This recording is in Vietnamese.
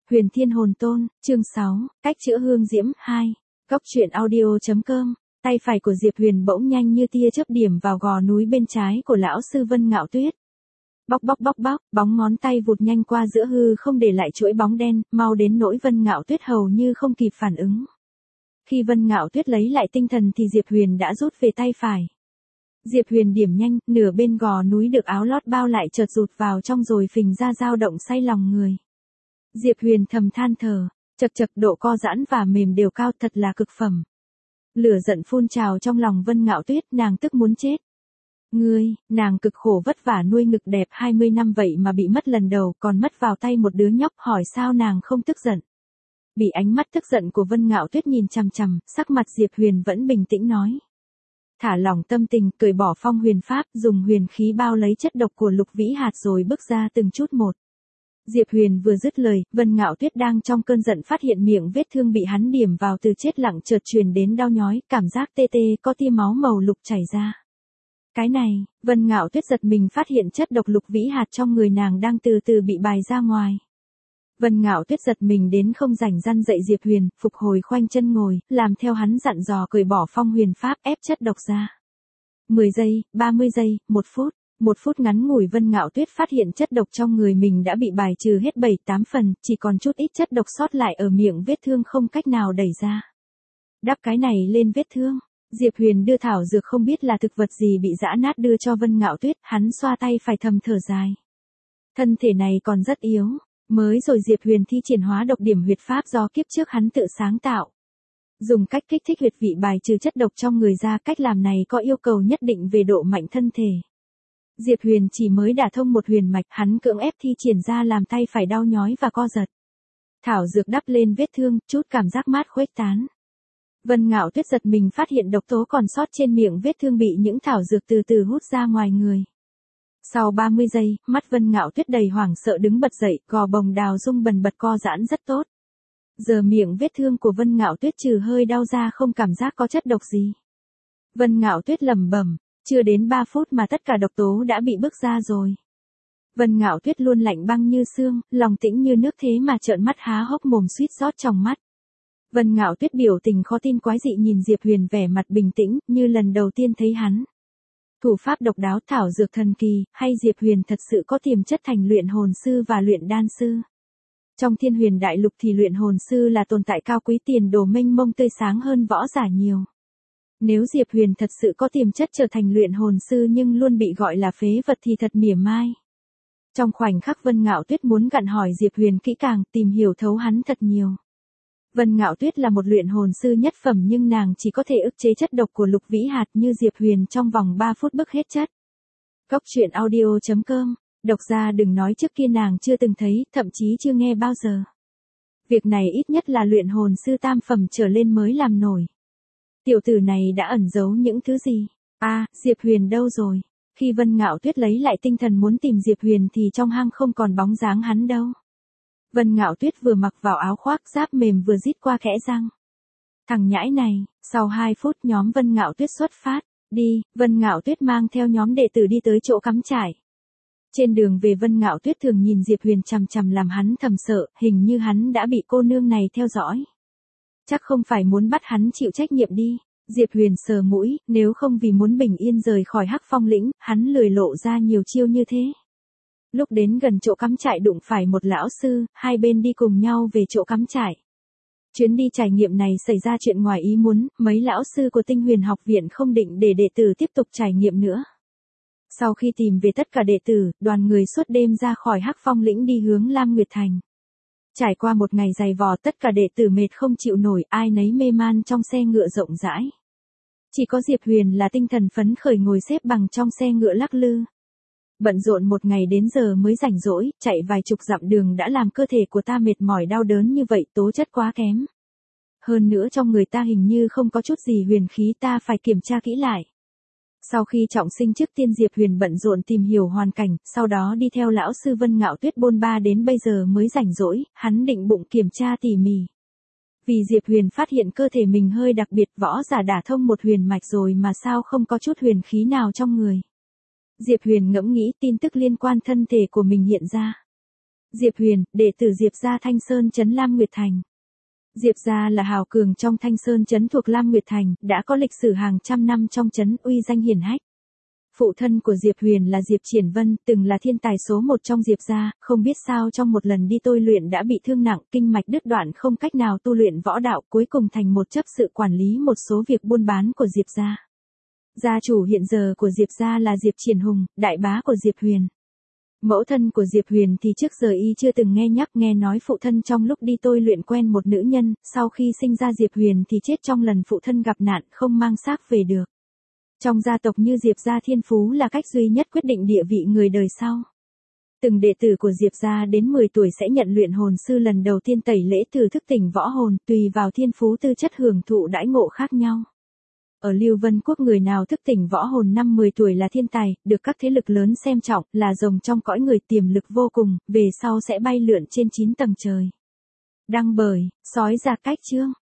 Huyền Thiên Hồn Tôn, chương 6, cách chữa hương diễm 2. Góc truyện audio.com. Tay phải của Diệp Huyền bỗng nhanh như tia chớp điểm vào gò núi bên trái của lão sư Vân Ngạo Tuyết. Bóc bóc bóc bóc, bóng ngón tay vụt nhanh qua giữa hư không để lại chuỗi bóng đen, mau đến nỗi Vân Ngạo Tuyết hầu như không kịp phản ứng. Khi Vân Ngạo Tuyết lấy lại tinh thần thì Diệp Huyền đã rút về tay phải. Diệp Huyền điểm nhanh, nửa bên gò núi được áo lót bao lại chợt rụt vào trong rồi phình ra dao động say lòng người. Diệp Huyền thầm than thở, chật chật độ co giãn và mềm đều cao thật là cực phẩm. Lửa giận phun trào trong lòng Vân Ngạo Tuyết, nàng tức muốn chết. Nàng cực khổ vất vả nuôi ngực đẹp 20 năm vậy mà bị mất lần đầu, còn mất vào tay một đứa nhóc, hỏi sao nàng không tức giận. Bị ánh mắt tức giận của Vân Ngạo Tuyết nhìn chằm chằm, sắc mặt Diệp Huyền vẫn bình tĩnh nói. Thả lỏng tâm tình, cởi bỏ phong huyền pháp, dùng huyền khí bao lấy chất độc của Lục Vĩ Hạt rồi bước ra từng chút một. Diệp Huyền vừa dứt lời, Vân Ngạo Tuyết đang trong cơn giận phát hiện miệng vết thương bị hắn điểm vào từ chết lặng chợt truyền đến đau nhói, cảm giác tê tê có tia máu màu lục chảy ra. Cái này, Vân Ngạo Tuyết giật mình phát hiện chất độc Lục Vĩ Hạt trong người nàng đang từ từ bị bài ra ngoài. Vân Ngạo Tuyết giật mình đến không rảnh răn dậy Diệp Huyền, phục hồi khoanh chân ngồi, làm theo hắn dặn dò cởi bỏ phong huyền pháp ép chất độc ra. 10 giây, 30 giây, 1 phút. 1 phút ngắn ngủi Vân Ngạo Tuyết phát hiện chất độc trong người mình đã bị bài trừ hết 7-8 phần, chỉ còn chút ít chất độc sót lại ở miệng vết thương không cách nào đẩy ra. Đắp cái này lên vết thương. Diệp Huyền đưa thảo dược không biết là thực vật gì bị giã nát đưa cho Vân Ngạo Tuyết, hắn xoa tay phải thầm thở dài. Thân thể này còn rất yếu, mới rồi Diệp Huyền thi triển hóa độc điểm huyệt pháp do kiếp trước hắn tự sáng tạo. Dùng cách kích thích huyệt vị bài trừ chất độc trong người ra, cách làm này có yêu cầu nhất định về độ mạnh thân thể. Diệp Huyền chỉ mới đả thông một huyền mạch, hắn cưỡng ép thi triển ra làm tay phải đau nhói và co giật. Thảo dược đắp lên vết thương, chút cảm giác mát khuếch tán. Vân Ngạo Tuyết giật mình phát hiện độc tố còn sót trên miệng vết thương bị những thảo dược từ từ hút ra ngoài người. Sau 30 giây, mắt Vân Ngạo Tuyết đầy hoảng sợ đứng bật dậy, gò bồng đào rung bần bật co giãn rất tốt. Giờ miệng vết thương của Vân Ngạo Tuyết trừ hơi đau ra không cảm giác có chất độc gì. Vân Ngạo Tuyết lẩm bẩm. Chưa đến 3 phút mà tất cả độc tố đã bị bước ra rồi. Vân Ngạo Tuyết luôn lạnh băng như xương, lòng tĩnh như nước thế mà trợn mắt há hốc mồm suýt rót trong mắt. Vân Ngạo Tuyết biểu tình khó tin quái dị nhìn Diệp Huyền vẻ mặt bình tĩnh, như lần đầu tiên thấy hắn. Thủ pháp độc đáo, thảo dược thần kỳ, hay Diệp Huyền thật sự có tiềm chất thành luyện hồn sư và luyện đan sư. Trong Thiên Huyền Đại Lục thì luyện hồn sư là tồn tại cao quý, tiền đồ mênh mông tươi sáng hơn võ giả nhiều. Nếu Diệp Huyền thật sự có tiềm chất trở thành luyện hồn sư nhưng luôn bị gọi là phế vật thì thật mỉa mai. Trong khoảnh khắc Vân Ngạo Tuyết muốn gặn hỏi Diệp Huyền kỹ càng, tìm hiểu thấu hắn thật nhiều. Vân Ngạo Tuyết là một luyện hồn sư nhất phẩm nhưng nàng chỉ có thể ức chế chất độc của Lục Vĩ Hạt như Diệp Huyền trong vòng 3 phút bức hết chất. Góc truyện audio.com, độc gia đừng nói trước kia nàng chưa từng thấy, thậm chí chưa nghe bao giờ. Việc này ít nhất là luyện hồn sư tam phẩm trở lên mới làm nổi. Tiểu tử này đã ẩn giấu những thứ gì? Diệp Huyền đâu rồi? Khi Vân Ngạo Tuyết lấy lại tinh thần muốn tìm Diệp Huyền thì trong hang không còn bóng dáng hắn đâu. Vân Ngạo Tuyết vừa mặc vào áo khoác giáp mềm vừa rít qua kẽ răng. Thằng nhãi này, sau 2 phút nhóm Vân Ngạo Tuyết xuất phát, đi, Vân Ngạo Tuyết mang theo nhóm đệ tử đi tới chỗ cắm trại. Trên đường về Vân Ngạo Tuyết thường nhìn Diệp Huyền chằm chằm làm hắn thầm sợ, hình như hắn đã bị cô nương này theo dõi. Chắc không phải muốn bắt hắn chịu trách nhiệm đi. Diệp Huyền sờ mũi, nếu không vì muốn bình yên rời khỏi Hắc Phong lĩnh, hắn lười lộ ra nhiều chiêu như thế. Lúc đến gần chỗ cắm trại đụng phải một lão sư, hai bên đi cùng nhau về chỗ cắm trại. Chuyến đi trải nghiệm này xảy ra chuyện ngoài ý muốn, mấy lão sư của Tinh Huyền học viện không định để đệ tử tiếp tục trải nghiệm nữa. Sau khi tìm về tất cả đệ tử, đoàn người suốt đêm ra khỏi Hắc Phong lĩnh đi hướng Lam Nguyệt Thành. Trải qua một ngày dày vò tất cả đệ tử mệt không chịu nổi, ai nấy mê man trong xe ngựa rộng rãi. Chỉ có Diệp Huyền là tinh thần phấn khởi ngồi xếp bằng trong xe ngựa lắc lư. Bận rộn một ngày đến giờ mới rảnh rỗi, chạy vài chục dặm đường đã làm cơ thể của ta mệt mỏi đau đớn như vậy, tố chất quá kém. Hơn nữa trong người ta hình như không có chút gì huyền khí, ta phải kiểm tra kỹ lại. Sau khi trọng sinh trước tiên Diệp Huyền bận rộn tìm hiểu hoàn cảnh, sau đó đi theo lão sư Vân Ngạo Tuyết bôn ba đến bây giờ mới rảnh rỗi, hắn định bụng kiểm tra tỉ mỉ. Vì Diệp Huyền phát hiện cơ thể mình hơi đặc biệt, võ giả đả thông một huyền mạch rồi mà sao không có chút huyền khí nào trong người. Diệp Huyền ngẫm nghĩ tin tức liên quan thân thể của mình hiện ra. Diệp Huyền, đệ tử Diệp gia Thanh Sơn trấn Lam Nguyệt Thành. Diệp gia là hào cường trong Thanh Sơn trấn thuộc Lam Nguyệt Thành, đã có lịch sử hàng trăm năm trong trấn, uy danh hiển hách. Phụ thân của Diệp Huyền là Diệp Triển Vân, từng là thiên tài số một trong Diệp gia, không biết sao trong một lần đi tôi luyện đã bị thương nặng, kinh mạch đứt đoạn không cách nào tu luyện võ đạo, cuối cùng thành một chấp sự quản lý một số việc buôn bán của Diệp gia. Gia chủ hiện giờ của Diệp gia là Diệp Triển Hùng, đại bá của Diệp Huyền. Mẫu thân của Diệp Huyền thì trước giờ y chưa từng nghe nhắc, nghe nói phụ thân trong lúc đi tôi luyện quen một nữ nhân, sau khi sinh ra Diệp Huyền thì chết trong lần phụ thân gặp nạn, không mang xác về được. Trong gia tộc như Diệp gia thiên phú là cách duy nhất quyết định địa vị người đời sau. Từng đệ tử của Diệp gia đến 10 tuổi sẽ nhận luyện hồn sư lần đầu tiên tẩy lễ từ thức tỉnh võ hồn, tùy vào thiên phú tư chất hưởng thụ đãi ngộ khác nhau. Ở Lưu Vân Quốc người nào thức tỉnh võ hồn năm 10 tuổi là thiên tài, được các thế lực lớn xem trọng, là rồng trong cõi người, tiềm lực vô cùng, về sau sẽ bay lượn trên 9 tầng trời. Đăng bởi, sói giạt cách chương.